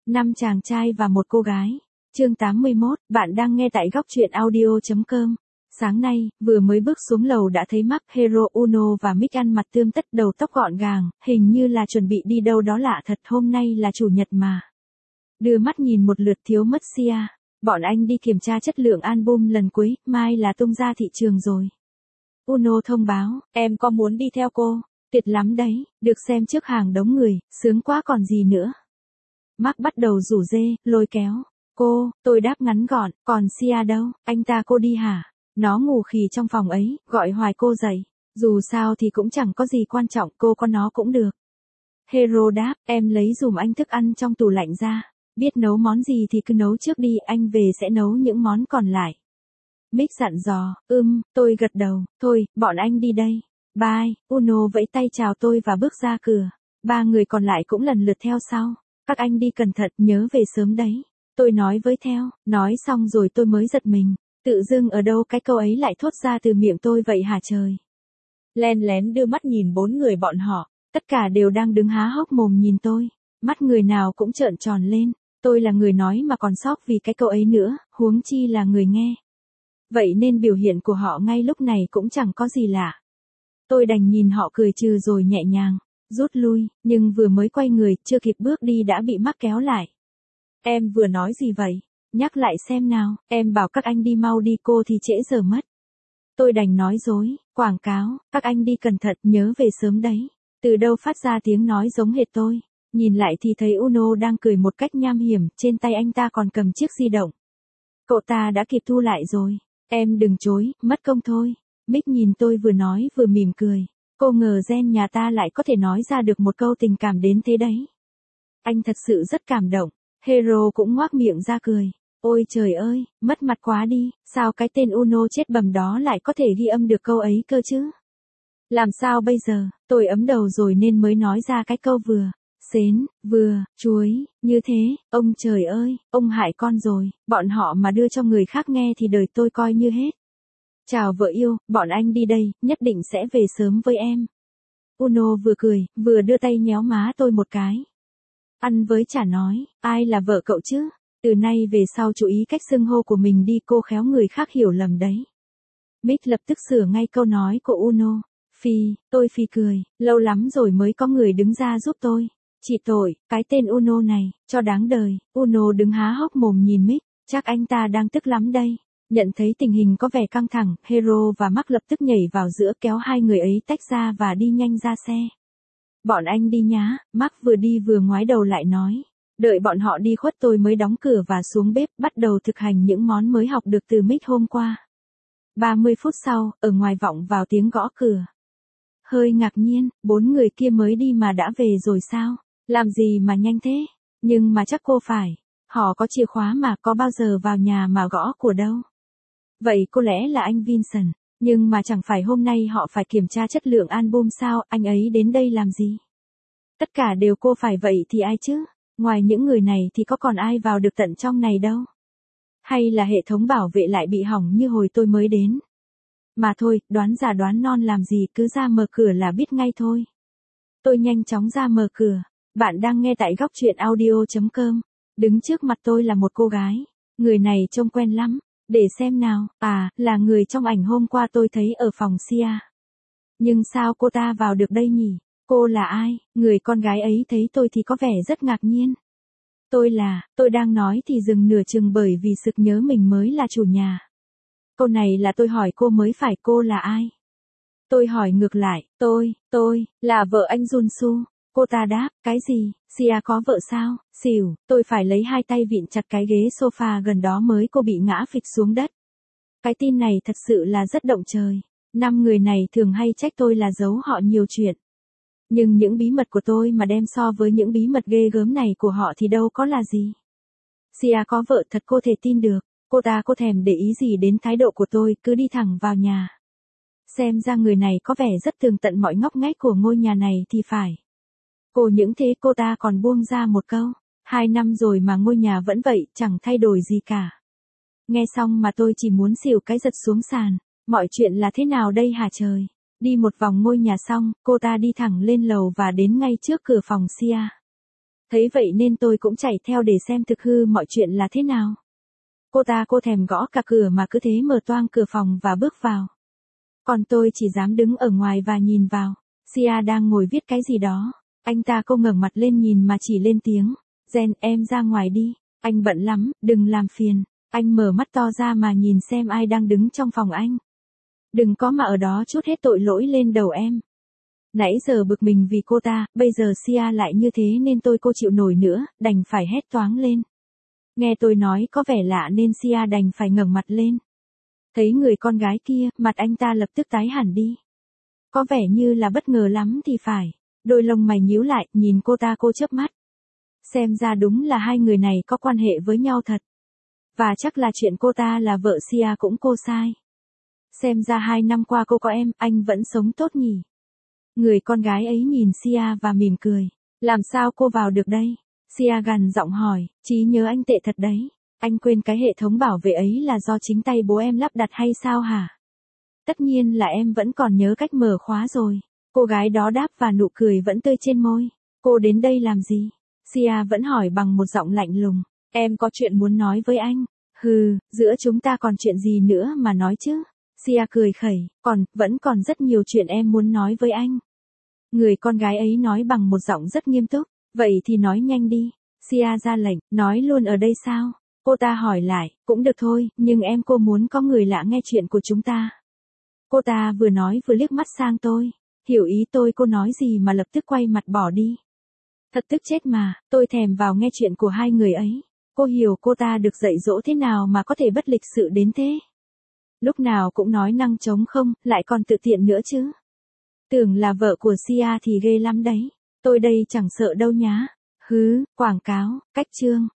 5 chàng trai và một cô gái. Chương 81, bạn đang nghe tại góc truyện audio.com. Sáng nay, vừa mới bước xuống lầu đã thấy Mark, Hero, Uno và Mick ăn mặc tươm tất, đầu tóc gọn gàng, hình như là chuẩn bị đi đâu đó lạ thật, hôm nay là chủ nhật mà. Đưa mắt nhìn một lượt thiếu mất Sia. Bọn anh đi kiểm tra chất lượng album lần cuối, mai là tung ra thị trường rồi. Uno thông báo, em có muốn đi theo cô? Tuyệt lắm đấy, được xem trước hàng đống người, sướng quá còn gì nữa. Mark bắt đầu rủ rê, lôi kéo. Cô, tôi đáp ngắn gọn, còn Sia đâu, anh ta cô đi hả? Nó ngủ khì trong phòng ấy, gọi hoài cô dậy. Dù sao thì cũng chẳng có gì quan trọng, cô có nó cũng được. Hero đáp, em lấy dùm anh thức ăn trong tủ lạnh ra. Biết nấu món gì thì cứ nấu trước đi, anh về sẽ nấu những món còn lại. Mick dặn dò, tôi gật đầu, thôi, bọn anh đi đây. Bye, Uno vẫy tay chào tôi và bước ra cửa. Ba người còn lại cũng lần lượt theo sau. Các anh đi cẩn thận, nhớ về sớm đấy. Tôi nói với theo, nói xong rồi tôi mới giật mình. Tự dưng ở đâu cái câu ấy lại thốt ra từ miệng tôi vậy hả trời. Len lén đưa mắt nhìn bốn người bọn họ, tất cả đều đang đứng há hốc mồm nhìn tôi. Mắt người nào cũng trợn tròn lên. Tôi là người nói mà còn sốc vì cái câu ấy nữa, huống chi là người nghe. Vậy nên biểu hiện của họ ngay lúc này cũng chẳng có gì lạ. Tôi đành nhìn họ cười trừ rồi nhẹ nhàng rút lui, nhưng vừa mới quay người, chưa kịp bước đi đã bị Mark kéo lại. Em vừa nói gì vậy? Nhắc lại xem nào, em bảo các anh đi mau đi, cô thì trễ giờ mất. Tôi đành nói dối, quảng cáo, các anh đi cẩn thận, nhớ về sớm đấy. Từ đâu phát ra tiếng nói giống hệt tôi. Nhìn lại thì thấy Uno đang cười một cách nham hiểm, trên tay anh ta còn cầm chiếc di động. Cậu ta đã kịp thu lại rồi. Em đừng chối, mất công thôi. Mick nhìn tôi vừa nói vừa mỉm cười. Cô ngờ gen nhà ta lại có thể nói ra được một câu tình cảm đến thế đấy. Anh thật sự rất cảm động. Hero cũng ngoác miệng ra cười. Ôi trời ơi, mất mặt quá đi, sao cái tên Uno chết bầm đó lại có thể ghi âm được câu ấy cơ chứ? Làm sao bây giờ, tôi ấm đầu rồi nên mới nói ra cái câu vừa xến, vừa chuối, như thế, ông trời ơi, ông hại con rồi, bọn họ mà đưa cho người khác nghe thì đời tôi coi như hết. Chào vợ yêu, bọn anh đi đây, nhất định sẽ về sớm với em. Uno vừa cười, vừa đưa tay nhéo má tôi một cái. Ăn với chả nói, ai là vợ cậu chứ? Từ nay về sau chú ý cách xưng hô của mình đi, cô khéo người khác hiểu lầm đấy. Mick lập tức sửa ngay câu nói của Uno. Tôi phì cười, lâu lắm rồi mới có người đứng ra giúp tôi. Chỉ tội, cái tên Uno này, cho đáng đời. Uno đứng há hốc mồm nhìn Mick, chắc anh ta đang tức lắm đây. Nhận thấy tình hình có vẻ căng thẳng, Hero và Mark lập tức nhảy vào giữa kéo hai người ấy tách ra và đi nhanh ra xe. Bọn anh đi nhá, Mark vừa đi vừa ngoái đầu lại nói. Đợi bọn họ đi khuất tôi mới đóng cửa và xuống bếp, bắt đầu thực hành những món mới học được từ Mick hôm qua. 30 phút sau, ở ngoài vọng vào tiếng gõ cửa. Hơi ngạc nhiên, 4 người kia mới đi mà đã về rồi sao? Làm gì mà nhanh thế? Nhưng mà chắc cô phải. Họ có chìa khóa mà, có bao giờ vào nhà mà gõ của đâu. Vậy có lẽ là anh Vincent. Nhưng mà chẳng phải hôm nay họ phải kiểm tra chất lượng album sao, anh ấy đến đây làm gì? Tất cả đều cô phải vậy thì ai chứ? Ngoài những người này thì có còn ai vào được tận trong này đâu? Hay là hệ thống bảo vệ lại bị hỏng như hồi tôi mới đến? Mà thôi, đoán già đoán non làm gì, cứ ra mở cửa là biết ngay thôi. Tôi nhanh chóng ra mở cửa. Bạn đang nghe tại góc truyện audio.com. Đứng trước mặt tôi là một cô gái. Người này trông quen lắm. Để xem nào, là người trong ảnh hôm qua tôi thấy ở phòng Sia. Nhưng sao cô ta vào được đây nhỉ? Cô là ai? Người con gái ấy thấy tôi thì có vẻ rất ngạc nhiên. Tôi đang nói thì dừng nửa chừng bởi vì sực nhớ mình mới là chủ nhà. Câu này là tôi hỏi cô mới phải, cô là ai? Tôi hỏi ngược lại, tôi, là vợ anh Junsu. Cô ta đáp, cái gì, Sia có vợ sao? Xỉu, tôi phải lấy hai tay vịn chặt cái ghế sofa gần đó mới cô bị ngã phịch xuống đất. Cái tin này thật sự là rất động trời. 5 người này thường hay trách tôi là giấu họ nhiều chuyện. Nhưng những bí mật của tôi mà đem so với những bí mật ghê gớm này của họ thì đâu có là gì. Sia có vợ thật, cô thể tin được. Cô ta có thèm để ý gì đến thái độ của tôi, cứ đi thẳng vào nhà. Xem ra người này có vẻ rất tường tận mọi ngóc ngách của ngôi nhà này thì phải. Những thế cô ta còn buông ra một câu. 2 năm rồi mà ngôi nhà vẫn vậy, chẳng thay đổi gì cả. Nghe xong mà tôi chỉ muốn xỉu cái giật xuống sàn. Mọi chuyện là thế nào đây hả trời? Đi một vòng ngôi nhà xong, cô ta đi thẳng lên lầu và đến ngay trước cửa phòng Sia. Thấy vậy nên tôi cũng chạy theo để xem thực hư mọi chuyện là thế nào. Cô thèm gõ cả cửa mà cứ thế mở toang cửa phòng và bước vào. Còn tôi chỉ dám đứng ở ngoài và nhìn vào. Sia đang ngồi viết cái gì đó. Anh ta cô ngẩng mặt lên nhìn mà chỉ lên tiếng. Jen, em ra ngoài đi. Anh bận lắm, đừng làm phiền. Anh mở mắt to ra mà nhìn xem ai đang đứng trong phòng anh. Đừng có mà ở đó trút hết tội lỗi lên đầu em. Nãy giờ bực mình vì cô ta, bây giờ Sia lại như thế nên cô chịu nổi nữa, đành phải hét toáng lên. Nghe tôi nói có vẻ lạ nên Sia đành phải ngẩng mặt lên. Thấy người con gái kia, mặt anh ta lập tức tái hẳn đi. Có vẻ như là bất ngờ lắm thì phải. Đôi lông mày nhíu lại, nhìn cô chớp mắt. Xem ra đúng là hai người này có quan hệ với nhau thật. Và chắc là chuyện cô ta là vợ Sia cũng cô sai. Xem ra 2 năm qua cô có em, anh vẫn sống tốt nhỉ. Người con gái ấy nhìn Sia và mỉm cười. Làm sao cô vào được đây? Sia gằn giọng hỏi, trí nhớ anh tệ thật đấy. Anh quên cái hệ thống bảo vệ ấy là do chính tay bố em lắp đặt hay sao hả? Tất nhiên là em vẫn còn nhớ cách mở khóa rồi. Cô gái đó đáp và nụ cười vẫn tươi trên môi. Cô đến đây làm gì? Sia vẫn hỏi bằng một giọng lạnh lùng. Em có chuyện muốn nói với anh. Hừ, giữa chúng ta còn chuyện gì nữa mà nói chứ? Sia cười khẩy, vẫn còn rất nhiều chuyện em muốn nói với anh. Người con gái ấy nói bằng một giọng rất nghiêm túc. Vậy thì nói nhanh đi. Sia ra lệnh, nói luôn ở đây sao? Cô ta hỏi lại, cũng được thôi, nhưng cô muốn có người lạ nghe chuyện của chúng ta. Cô ta vừa nói vừa liếc mắt sang tôi. Hiểu ý tôi, cô nói gì mà lập tức quay mặt bỏ đi. Thật tức chết mà, tôi thèm vào nghe chuyện của hai người ấy. Cô hiểu cô ta được dạy dỗ thế nào mà có thể bất lịch sự đến thế? Lúc nào cũng nói năng trống không, lại còn tự tiện nữa chứ. Tưởng là vợ của Sia thì ghê lắm đấy. Tôi đây chẳng sợ đâu nhá. Hứ, quảng cáo, cách chương.